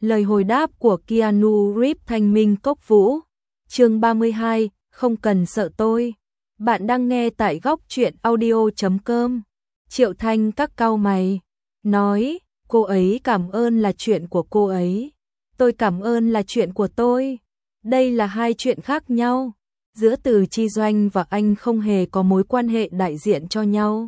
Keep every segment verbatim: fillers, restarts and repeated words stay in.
Lời hồi đáp của Keanu Reeves thanh minh cốc vũ. Chương ba mươi hai, không cần sợ tôi. Bạn đang nghe tại góc truyện audio chấm com. Triệu Thanh các cau mày, nói, cô ấy cảm ơn là chuyện của cô ấy. Tôi cảm ơn là chuyện của tôi. Đây là hai chuyện khác nhau. Giữa Từ Chi Doanh và anh không hề có mối quan hệ đại diện cho nhau.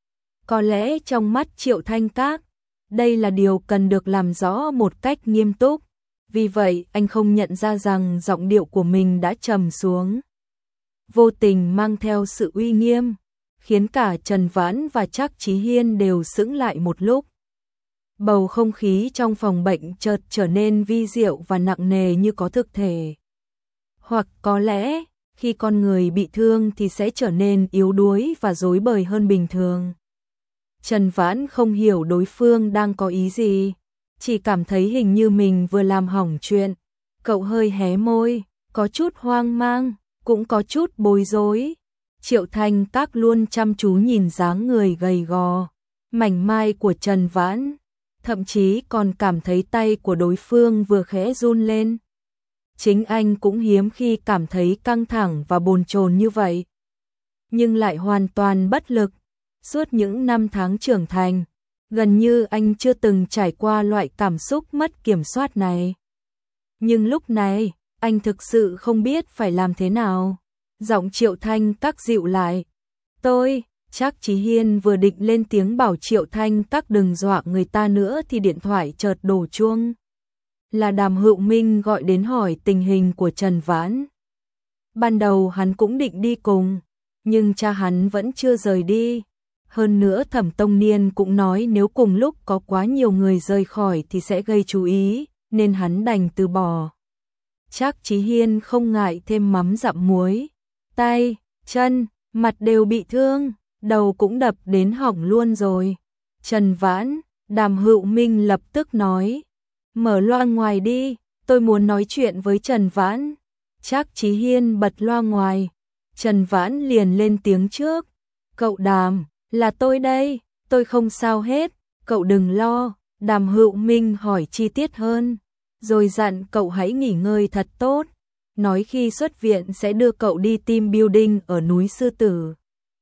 Có lẽ trong mắt Triệu Thanh các, đây là điều cần được làm rõ một cách nghiêm túc. Vì vậy anh không nhận ra rằng giọng điệu của mình đã trầm xuống, vô tình mang theo sự uy nghiêm, khiến cả Trần Vãn và Trác Chí Hiên đều sững lại một lúc. Bầu không khí trong phòng bệnh chợt trở nên vi diệu và nặng nề như có thực thể. Hoặc có lẽ, khi con người bị thương thì sẽ trở nên yếu đuối và rối bời hơn bình thường. Trần Vãn không hiểu đối phương đang có ý gì, chỉ cảm thấy hình như mình vừa làm hỏng chuyện. Cậu hơi hé môi, có chút hoang mang, cũng có chút bối rối. Triệu Thanh các luôn chăm chú nhìn dáng người gầy gò, mảnh mai của Trần Vãn, thậm chí còn cảm thấy tay của đối phương vừa khẽ run lên. Chính anh cũng hiếm khi cảm thấy căng thẳng và bồn chồn như vậy, nhưng lại hoàn toàn bất lực. Suốt những năm tháng trưởng thành, gần như anh chưa từng trải qua loại cảm xúc mất kiểm soát này. Nhưng lúc này, anh thực sự không biết phải làm thế nào. Giọng Triệu Thanh các dịu lại. Tôi, Trác Chí Hiên vừa định lên tiếng bảo Triệu Thanh các đừng dọa người ta nữa thì điện thoại chợt đổ chuông. Là Đàm Hữu Minh gọi đến hỏi tình hình của Trần Vãn. Ban đầu hắn cũng định đi cùng, nhưng cha hắn vẫn chưa rời đi. Hơn nữa Thẩm Tông Niên cũng nói nếu cùng lúc có quá nhiều người rời khỏi thì sẽ gây chú ý, nên hắn đành từ bỏ. Trác Chí Hiên không ngại thêm mắm dặm muối. Tay, chân, mặt đều bị thương, đầu cũng đập đến hỏng luôn rồi. Trần Vãn, Đàm Hữu Minh lập tức nói. Mở loa ngoài đi, tôi muốn nói chuyện với Trần Vãn. Trác Chí Hiên bật loa ngoài. Trần Vãn liền lên tiếng trước. Cậu Đàm, là tôi đây, tôi không sao hết, cậu đừng lo. Đàm Hữu Minh hỏi chi tiết hơn, rồi dặn cậu hãy nghỉ ngơi thật tốt. Nói khi xuất viện sẽ đưa cậu đi team building ở núi Sư Tử.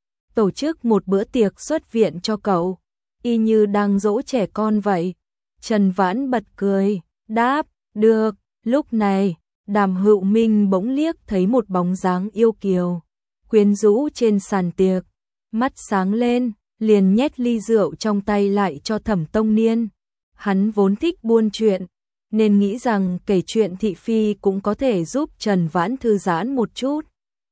Tổ chức một bữa tiệc xuất viện cho cậu, y như đang dỗ trẻ con vậy. Trần Vãn bật cười, đáp, được. Lúc này, Đàm Hữu Minh bỗng liếc thấy một bóng dáng yêu kiều, quyến rũ trên sàn tiệc. Mắt sáng lên, liền nhét ly rượu trong tay lại cho Thẩm Tông Niên. Hắn vốn thích buôn chuyện, nên nghĩ rằng kể chuyện thị phi cũng có thể giúp Trần Vãn thư giãn một chút.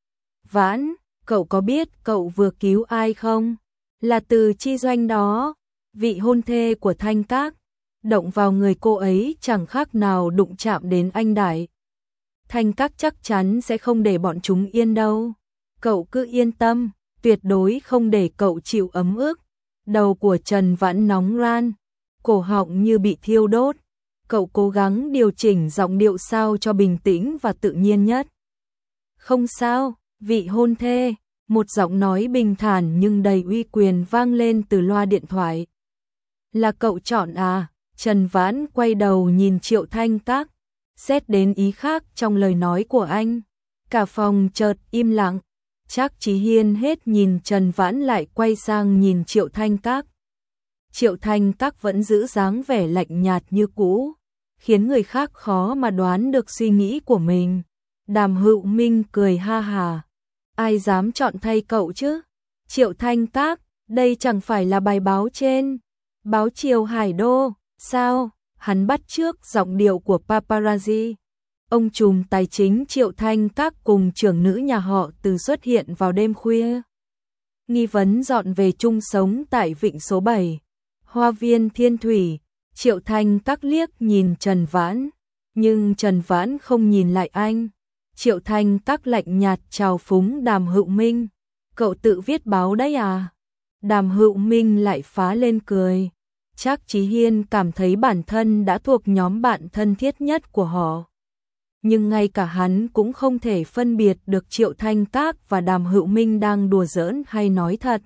Vãn, cậu có biết cậu vừa cứu ai không? Là Từ Chi Doanh đó, vị hôn thê của Thanh Các. Động vào người cô ấy chẳng khác nào đụng chạm đến anh Đại. Thanh Các chắc chắn sẽ không để bọn chúng yên đâu. Cậu cứ yên tâm, tuyệt đối không để cậu chịu ấm ức. Đầu của Trần Vãn nóng ran, cổ họng như bị thiêu đốt. Cậu cố gắng điều chỉnh giọng điệu sao cho bình tĩnh và tự nhiên nhất. Không sao, vị hôn thê, một giọng nói bình thản nhưng đầy uy quyền vang lên từ loa điện thoại. Là cậu chọn à? Trần Vãn quay đầu nhìn Triệu Thanh các, xét đến ý khác trong lời nói của anh. Cả phòng chợt im lặng. Trác Chí Hiên hết nhìn Trần Vãn lại quay sang nhìn Triệu Thanh các. Triệu Thanh các vẫn giữ dáng vẻ lạnh nhạt như cũ, khiến người khác khó mà đoán được suy nghĩ của mình. Đàm Hữu Minh cười ha hà. Ai dám chọn thay cậu chứ? Triệu Thanh các, đây chẳng phải là bài báo trên báo Triều Hải Đô, sao? Hắn bắt chước giọng điệu của paparazzi. Ông trùm tài chính Triệu Thanh các cùng trưởng nữ nhà họ Từ xuất hiện vào đêm khuya. Nghi vấn dọn về chung sống tại vịnh số bảy, Hoa viên Thiên Thủy. Triệu Thanh các liếc nhìn Trần Vãn, nhưng Trần Vãn không nhìn lại anh. Triệu Thanh các lạnh nhạt chào phúng Đàm Hữu Minh. Cậu tự viết báo đấy à? Đàm Hữu Minh lại phá lên cười. Trác Chí Hiên cảm thấy bản thân đã thuộc nhóm bạn thân thiết nhất của họ. Nhưng ngay cả hắn cũng không thể phân biệt được Triệu Thanh các và Đàm Hữu Minh đang đùa giỡn hay nói thật.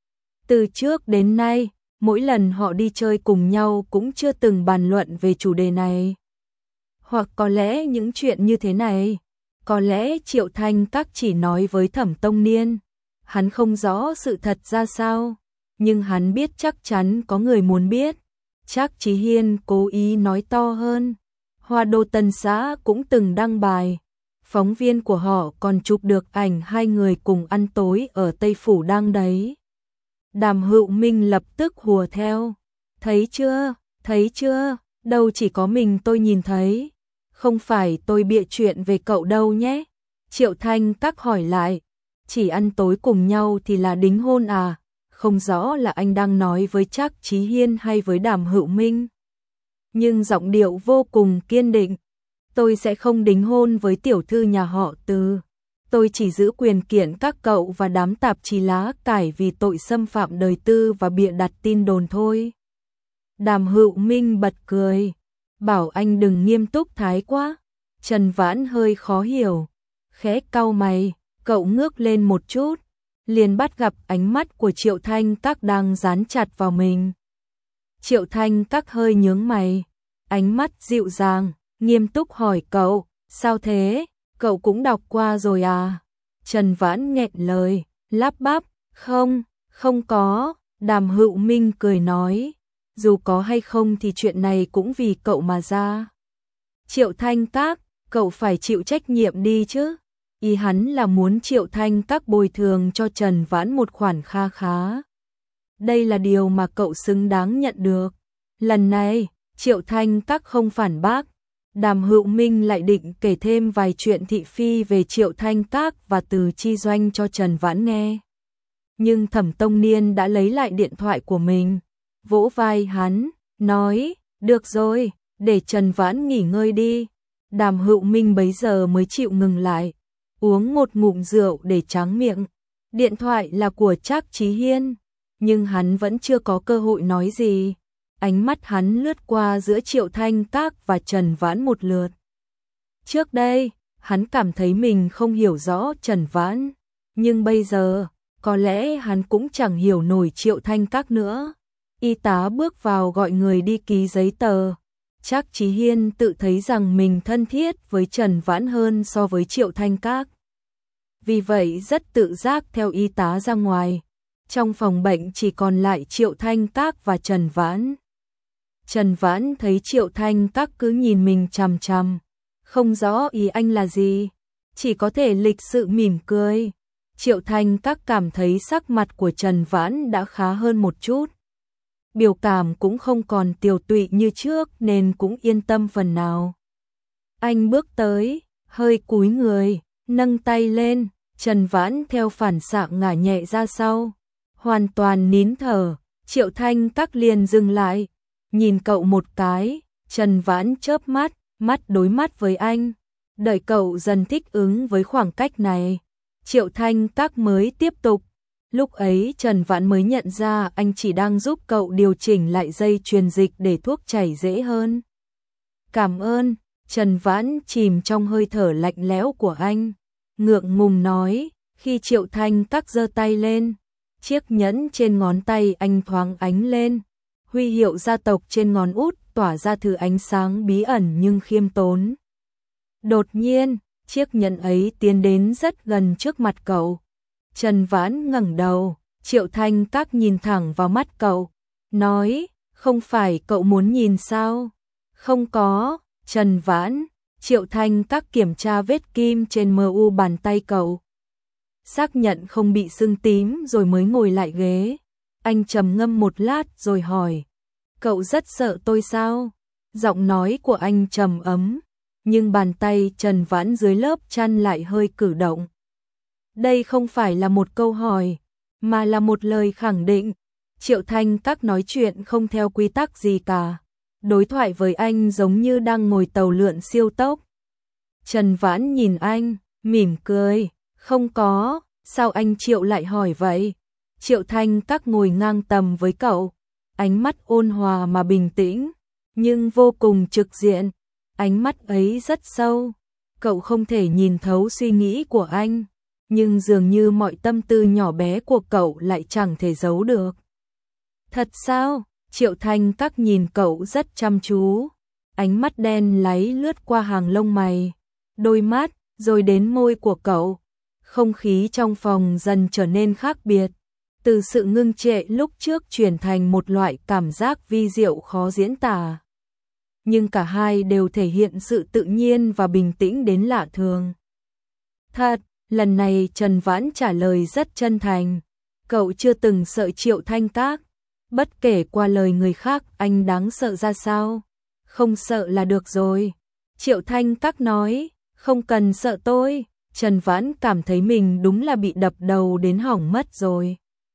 Từ trước đến nay, mỗi lần họ đi chơi cùng nhau cũng chưa từng bàn luận về chủ đề này. Hoặc có lẽ những chuyện như thế này, có lẽ Triệu Thanh Các chỉ nói với Thẩm Tông Niên. Hắn không rõ sự thật ra sao, nhưng hắn biết chắc chắn có người muốn biết. Trác Chí Hiên cố ý nói to hơn. Hoa Đô Tân xã cũng từng đăng bài. Phóng viên của họ còn chụp được ảnh hai người cùng ăn tối ở Tây Phủ Đăng đấy. Đàm Hữu Minh lập tức hùa theo. Thấy chưa, thấy chưa, đâu chỉ có mình tôi nhìn thấy. Không phải tôi bịa chuyện về cậu đâu nhé. Triệu Thanh Các hỏi lại. Chỉ ăn tối cùng nhau thì là đính hôn à? Không rõ là anh đang nói với Trác Chí Hiên hay với Đàm Hữu Minh. Nhưng giọng điệu vô cùng kiên định. Tôi sẽ không đính hôn với tiểu thư nhà họ Từ. Tôi chỉ giữ quyền kiện các cậu và đám tạp chí lá cải vì tội xâm phạm đời tư và bịa đặt tin đồn thôi. Đàm Hữu Minh bật cười. Bảo anh đừng nghiêm túc thái quá. Trần Vãn hơi khó hiểu. Khẽ cau mày, cậu ngước lên một chút. Liền bắt gặp ánh mắt của Triệu Thanh Các đang dán chặt vào mình. Triệu Thanh Các hơi nhướng mày. Ánh mắt dịu dàng, nghiêm túc hỏi cậu. Sao thế? Cậu cũng đọc qua rồi à? Trần Vãn nghẹn lời, lắp bắp. Không, không có. Đàm Hữu Minh cười nói. Dù có hay không thì chuyện này cũng vì cậu mà ra. Triệu Thanh Các, cậu phải chịu trách nhiệm đi chứ. Ý hắn là muốn Triệu Thanh Các bồi thường cho Trần Vãn một khoản kha khá. Đây là điều mà cậu xứng đáng nhận được. Lần này, Triệu Thanh Các không phản bác. Đàm Hữu Minh lại định kể thêm vài chuyện thị phi về Triệu Thanh Các và Từ Chi Doanh cho Trần Vãn nghe. Nhưng Thẩm Tông Niên đã lấy lại điện thoại của mình, vỗ vai hắn, nói, được rồi, để Trần Vãn nghỉ ngơi đi. Đàm Hữu Minh bấy giờ mới chịu ngừng lại, uống một ngụm rượu để tráng miệng. Điện thoại là của Trác Chí Hiên, nhưng hắn vẫn chưa có cơ hội nói gì. Ánh mắt hắn lướt qua giữa Triệu Thanh Các và Trần Vãn một lượt. Trước đây, hắn cảm thấy mình không hiểu rõ Trần Vãn, nhưng bây giờ, có lẽ hắn cũng chẳng hiểu nổi Triệu Thanh Các nữa. Y tá bước vào gọi người đi ký giấy tờ. Trác Chí Hiên tự thấy rằng mình thân thiết với Trần Vãn hơn so với Triệu Thanh Các. Vì vậy rất tự giác theo y tá ra ngoài. Trong phòng bệnh chỉ còn lại Triệu Thanh Các và Trần Vãn. Trần Vãn thấy Triệu Thanh Các cứ nhìn mình chằm chằm, không rõ ý anh là gì, chỉ có thể lịch sự mỉm cười. Triệu Thanh Các cảm thấy sắc mặt của Trần Vãn đã khá hơn một chút. Biểu cảm cũng không còn tiều tụy như trước nên cũng yên tâm phần nào. Anh bước tới, hơi cúi người, nâng tay lên, Trần Vãn theo phản xạ ngả nhẹ ra sau. Hoàn toàn nín thở, Triệu Thanh Các liền dừng lại. Nhìn cậu một cái, Trần Vãn chớp mắt, mắt đối mắt với anh. Đợi cậu dần thích ứng với khoảng cách này, Triệu Thanh Các mới tiếp tục. Lúc ấy Trần Vãn mới nhận ra anh chỉ đang giúp cậu điều chỉnh lại dây truyền dịch để thuốc chảy dễ hơn. Cảm ơn, Trần Vãn chìm trong hơi thở lạnh lẽo của anh. Ngượng ngùng nói, khi Triệu Thanh Các giơ tay lên, chiếc nhẫn trên ngón tay anh thoáng ánh lên. Huy hiệu gia tộc trên ngón út tỏa ra thứ ánh sáng bí ẩn nhưng khiêm tốn. Đột nhiên, chiếc nhẫn ấy tiến đến rất gần trước mặt cậu. Trần Vãn ngẩng đầu, Triệu Thanh Các nhìn thẳng vào mắt cậu, nói, không phải cậu muốn nhìn sao? Không có, Trần Vãn. Triệu Thanh Các kiểm tra vết kim trên mờ u bàn tay cậu. Xác nhận không bị sưng tím rồi mới ngồi lại ghế. Anh trầm ngâm một lát rồi hỏi, cậu rất sợ tôi sao? Giọng nói của anh trầm ấm, nhưng bàn tay Trần Vãn dưới lớp chăn lại hơi cử động. Đây không phải là một câu hỏi, mà là một lời khẳng định. Triệu Thanh Các nói chuyện không theo quy tắc gì cả. Đối thoại với anh giống như đang ngồi tàu lượn siêu tốc. Trần Vãn nhìn anh, mỉm cười, không có, sao anh Triệu lại hỏi vậy? Triệu Thanh Các ngồi ngang tầm với cậu, ánh mắt ôn hòa mà bình tĩnh, nhưng vô cùng trực diện. Ánh mắt ấy rất sâu, cậu không thể nhìn thấu suy nghĩ của anh, nhưng dường như mọi tâm tư nhỏ bé của cậu lại chẳng thể giấu được. Thật sao? Triệu Thanh Các nhìn cậu rất chăm chú. ánh mắt đen láy lướt qua hàng lông mày, đôi mắt, rồi đến môi của cậu. Không khí trong phòng dần trở nên khác biệt, từ sự ngưng trệ lúc trước chuyển thành một loại cảm giác vi diệu khó diễn tả. Nhưng cả hai đều thể hiện sự tự nhiên và bình tĩnh đến lạ thường. Thật, lần này Trần Vãn trả lời rất chân thành. Cậu chưa từng sợ Triệu Thanh Các. Bất kể qua lời người khác anh đáng sợ ra sao. Không sợ là được rồi. Triệu Thanh Các nói, không cần sợ tôi. Trần Vãn cảm thấy mình đúng là bị đập đầu đến hỏng mất rồi.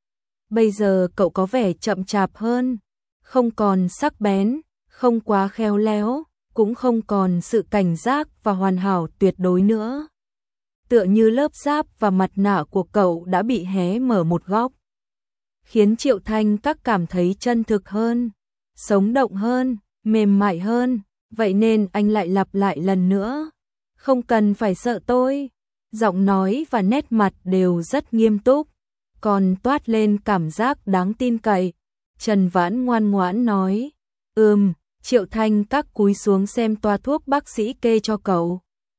Bây giờ cậu có vẻ chậm chạp hơn, không còn sắc bén, không quá khéo léo, cũng không còn sự cảnh giác và hoàn hảo tuyệt đối nữa. Tựa như lớp giáp và mặt nạ của cậu đã bị hé mở một góc, khiến Triệu Thanh Các cảm thấy chân thực hơn, sống động hơn, mềm mại hơn. Vậy nên anh lại lặp lại lần nữa, không cần phải sợ tôi. Giọng nói và nét mặt đều rất nghiêm túc, còn toát lên cảm giác đáng tin cậy. Trần Vãn ngoan ngoãn nói, ừm. Triệu Thanh Các cúi xuống xem toa thuốc bác sĩ kê cho cậu.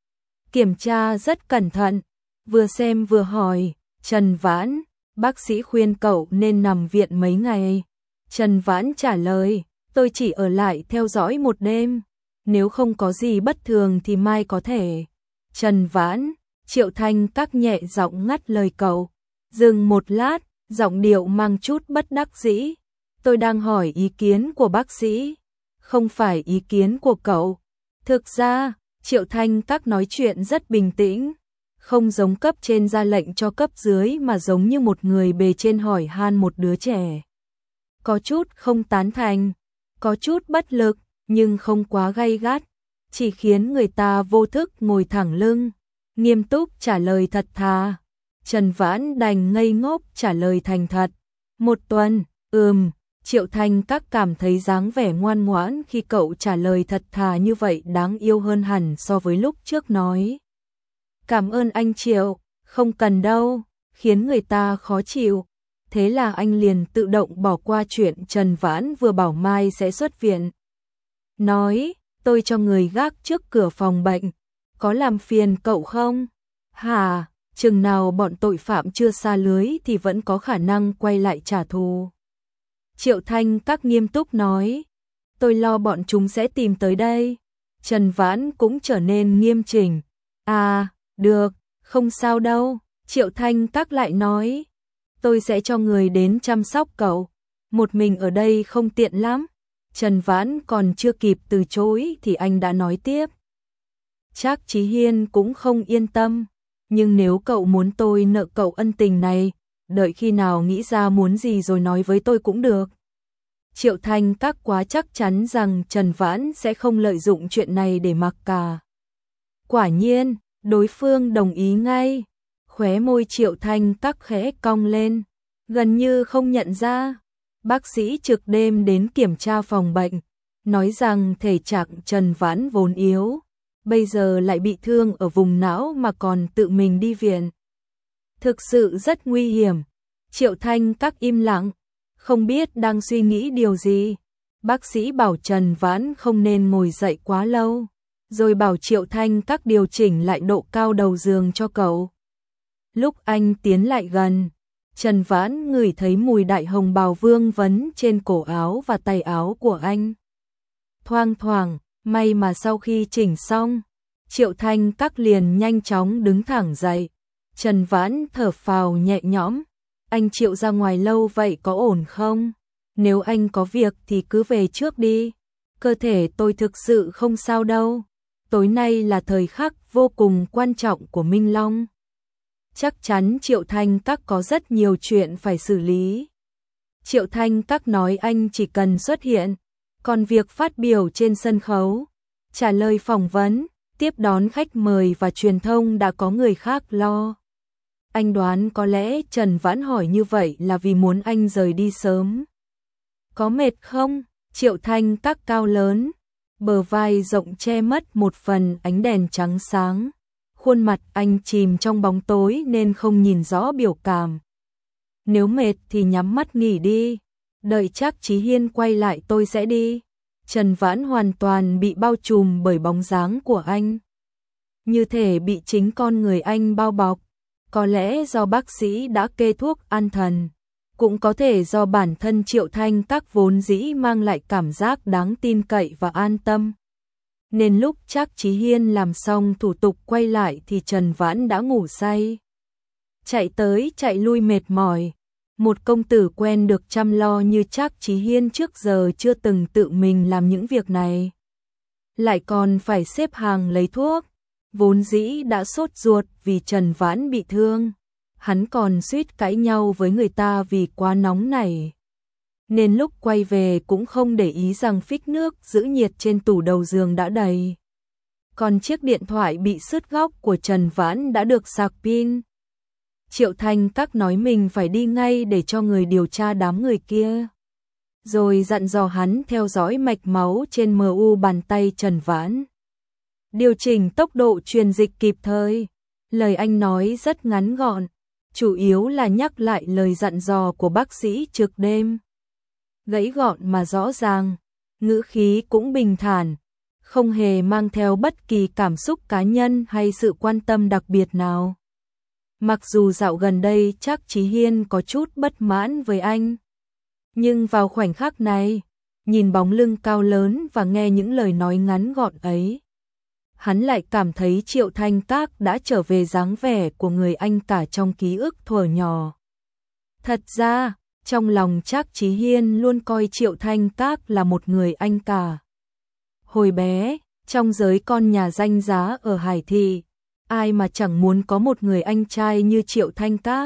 Kiểm tra rất cẩn thận, vừa xem vừa hỏi, Trần Vãn, bác sĩ khuyên cậu nên nằm viện mấy ngày. Trần Vãn trả lời, tôi chỉ ở lại theo dõi một đêm, nếu không có gì bất thường thì mai có thể. Trần Vãn, Triệu Thanh Các nhẹ giọng ngắt lời cậu, dừng một lát, giọng điệu mang chút bất đắc dĩ, tôi đang hỏi ý kiến của bác sĩ, không phải ý kiến của cậu. Thực ra, Triệu Thanh Các nói chuyện rất bình tĩnh, không giống cấp trên ra lệnh cho cấp dưới mà giống như một người bề trên hỏi han một đứa trẻ. Có chút không tán thành, có chút bất lực, nhưng không quá gay gắt, chỉ khiến người ta vô thức ngồi thẳng lưng, nghiêm túc trả lời thật thà. Trần Vãn đành ngây ngốc trả lời thành thật, một tuần, ừm. Triệu Thanh Các cảm thấy dáng vẻ ngoan ngoãn khi cậu trả lời thật thà như vậy đáng yêu hơn hẳn so với lúc trước nói. Cảm ơn anh Triệu, không cần đâu, khiến người ta khó chịu. Thế là anh liền tự động bỏ qua chuyện Trần Vãn vừa bảo mai sẽ xuất viện. Nói, tôi cho người gác trước cửa phòng bệnh, có làm phiền cậu không? Hả, chừng nào bọn tội phạm chưa sa lưới thì vẫn có khả năng quay lại trả thù. Triệu Thanh Các nghiêm túc nói, tôi lo bọn chúng sẽ tìm tới đây. Trần Vãn cũng trở nên nghiêm chỉnh. À, được, không sao đâu. Triệu Thanh Các lại nói, tôi sẽ cho người đến chăm sóc cậu, một mình ở đây không tiện lắm. Trần Vãn còn chưa kịp từ chối thì anh đã nói tiếp. Trác Chí Hiên cũng không yên tâm, nhưng nếu cậu muốn tôi nợ cậu ân tình này, đợi khi nào nghĩ ra muốn gì rồi nói với tôi cũng được. Triệu Thanh Các quá chắc chắn rằng Trần Vãn sẽ không lợi dụng chuyện này để mặc cả. Quả nhiên, đối phương đồng ý ngay. Khóe môi Triệu Thanh Các khẽ cong lên, gần như không nhận ra. Bác sĩ trực đêm đến kiểm tra phòng bệnh, nói rằng thể trạng Trần Vãn vốn yếu, bây giờ lại bị thương ở vùng não mà còn tự mình đi viện. Thực sự rất nguy hiểm. Triệu Thanh Các im lặng, không biết đang suy nghĩ điều gì. Bác sĩ bảo Trần Vãn không nên ngồi dậy quá lâu, rồi bảo Triệu Thanh Các điều chỉnh lại độ cao đầu giường cho cậu. Lúc anh tiến lại gần, Trần Vãn ngửi thấy mùi đại hồng bào vương vấn trên cổ áo và tay áo của anh. Thoang thoảng, may mà sau khi chỉnh xong, Triệu Thanh Các liền nhanh chóng đứng thẳng dậy. Trần Vãn thở phào nhẹ nhõm, anh Triệu ra ngoài lâu vậy có ổn không? Nếu anh có việc thì cứ về trước đi. Cơ thể tôi thực sự không sao đâu. Tối nay là thời khắc vô cùng quan trọng của Minh Long. Chắc chắn Triệu Thanh Các có rất nhiều chuyện phải xử lý. Triệu Thanh Các nói anh chỉ cần xuất hiện, còn việc phát biểu trên sân khấu, trả lời phỏng vấn, tiếp đón khách mời và truyền thông đã có người khác lo. Anh đoán có lẽ Trần Vãn hỏi như vậy là vì muốn anh rời đi sớm. Có mệt không? Triệu Thanh Các cao lớn, bờ vai rộng che mất một phần ánh đèn trắng sáng. Khuôn mặt anh chìm trong bóng tối nên không nhìn rõ biểu cảm. Nếu mệt thì nhắm mắt nghỉ đi, đợi Trác Chí Hiên quay lại tôi sẽ đi. Trần Vãn hoàn toàn bị bao trùm bởi bóng dáng của anh. Như thể bị chính con người anh bao bọc. Có lẽ do bác sĩ đã kê thuốc an thần, cũng có thể do bản thân Triệu Thanh Các vốn dĩ mang lại cảm giác đáng tin cậy và an tâm. Nên lúc Trác Chí Hiên làm xong thủ tục quay lại thì Trần Vãn đã ngủ say. Chạy tới chạy lui mệt mỏi. Một công tử quen được chăm lo như Trác Chí Hiên trước giờ chưa từng tự mình làm những việc này. Lại còn phải xếp hàng lấy thuốc. Vốn dĩ đã sốt ruột vì Trần Vãn bị thương. Hắn còn suýt cãi nhau với người ta vì quá nóng này. Nên lúc quay về cũng không để ý rằng phích nước giữ nhiệt trên tủ đầu giường đã đầy. Còn chiếc điện thoại bị sứt góc của Trần Vãn đã được sạc pin. Triệu Thanh Các nói mình phải đi ngay để cho người điều tra đám người kia. Rồi dặn dò hắn theo dõi mạch máu trên em u bàn tay Trần Vãn. Điều chỉnh tốc độ truyền dịch kịp thời. Lời anh nói rất ngắn gọn, chủ yếu là nhắc lại lời dặn dò của bác sĩ trực đêm. Gãy gọn mà rõ ràng, ngữ khí cũng bình thản, không hề mang theo bất kỳ cảm xúc cá nhân hay sự quan tâm đặc biệt nào. Mặc dù dạo gần đây Trác Chí Hiên có chút bất mãn với anh, nhưng vào khoảnh khắc này, nhìn bóng lưng cao lớn và nghe những lời nói ngắn gọn ấy, hắn lại cảm thấy Triệu Thanh Các đã trở về dáng vẻ của người anh cả trong ký ức thuở nhỏ. Thật ra, trong lòng Trác Chí Hiên luôn coi Triệu Thanh Các là một người anh cả. Hồi bé, trong giới con nhà danh giá ở Hải Thị, ai mà chẳng muốn có một người anh trai như Triệu Thanh Các.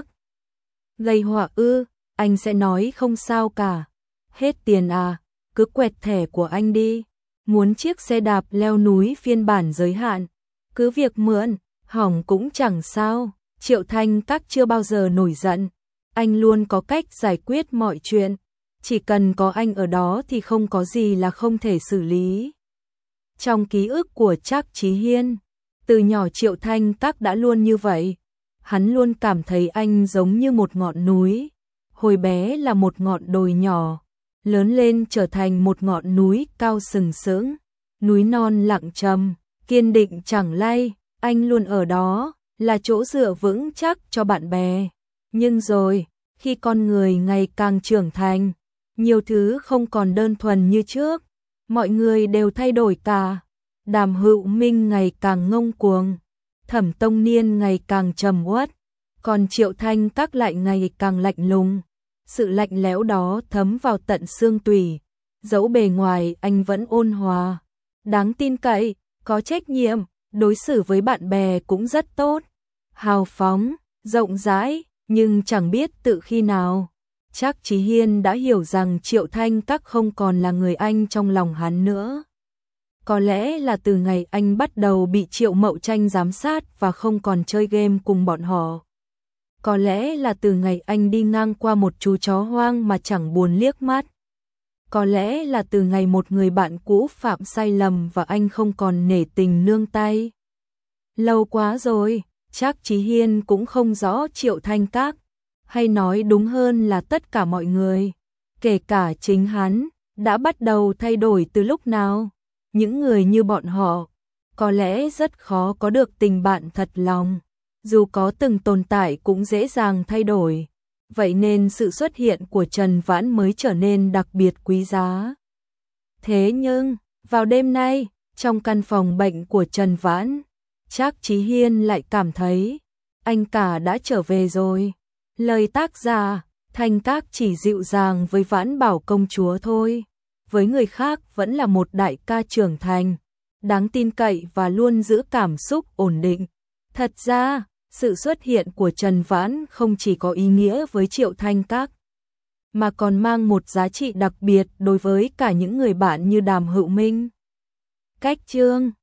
Gây họa ư, anh sẽ nói không sao cả. Hết tiền à, cứ quẹt thẻ của anh đi. Muốn chiếc xe đạp leo núi phiên bản giới hạn, cứ việc mượn, hỏng cũng chẳng sao. Triệu Thanh Các chưa bao giờ nổi giận, anh luôn có cách giải quyết mọi chuyện. Chỉ cần có anh ở đó thì không có gì là không thể xử lý. Trong ký ức của Trác Chí Hiên, từ nhỏ Triệu Thanh Các đã luôn như vậy. Hắn luôn cảm thấy anh giống như một ngọn núi. Hồi bé là một ngọn đồi nhỏ, lớn lên trở thành một ngọn núi cao sừng sững, núi non lặng trầm, kiên định chẳng lay. Anh luôn ở đó, là chỗ dựa vững chắc cho bạn bè. Nhưng rồi, khi con người ngày càng trưởng thành, nhiều thứ không còn đơn thuần như trước, mọi người đều thay đổi cả. Đàm Hữu Minh ngày càng ngông cuồng, Thẩm Tông Niên ngày càng trầm uất, còn Triệu Thanh Các lại ngày càng lạnh lùng. Sự lạnh lẽo đó thấm vào tận xương tủy, dẫu bề ngoài anh vẫn ôn hòa, đáng tin cậy, có trách nhiệm, đối xử với bạn bè cũng rất tốt, hào phóng, rộng rãi, nhưng chẳng biết tự khi nào, Trác Chí Hiên đã hiểu rằng Triệu Thanh Các không còn là người anh trong lòng hắn nữa. Có lẽ là từ ngày anh bắt đầu bị Triệu Mậu Tranh giám sát và không còn chơi game cùng bọn họ. Có lẽ là từ ngày anh đi ngang qua một chú chó hoang mà chẳng buồn liếc mắt. Có lẽ là từ ngày một người bạn cũ phạm sai lầm và anh không còn nể tình nương tay. Lâu quá rồi, Trác Chí Hiên cũng không rõ Triệu Thanh Các, hay nói đúng hơn là tất cả mọi người, kể cả chính hắn, đã bắt đầu thay đổi từ lúc nào. Những người như bọn họ, có lẽ rất khó có được tình bạn thật lòng. Dù có từng tồn tại cũng dễ dàng thay đổi. Vậy nên sự xuất hiện của Trần Vãn mới trở nên đặc biệt quý giá. Thế nhưng, vào đêm nay, trong căn phòng bệnh của Trần Vãn, Trác Chí Hiên lại cảm thấy anh cả đã trở về rồi. Lời tác giả, Thanh Các chỉ dịu dàng với Vãn Bảo công chúa thôi. Với người khác vẫn là một đại ca trưởng thành, đáng tin cậy và luôn giữ cảm xúc ổn định. Thật ra, sự xuất hiện của Trần Vãn không chỉ có ý nghĩa với Triệu Thanh Các, mà còn mang một giá trị đặc biệt đối với cả những người bạn như Đàm Hữu Minh. Cách chương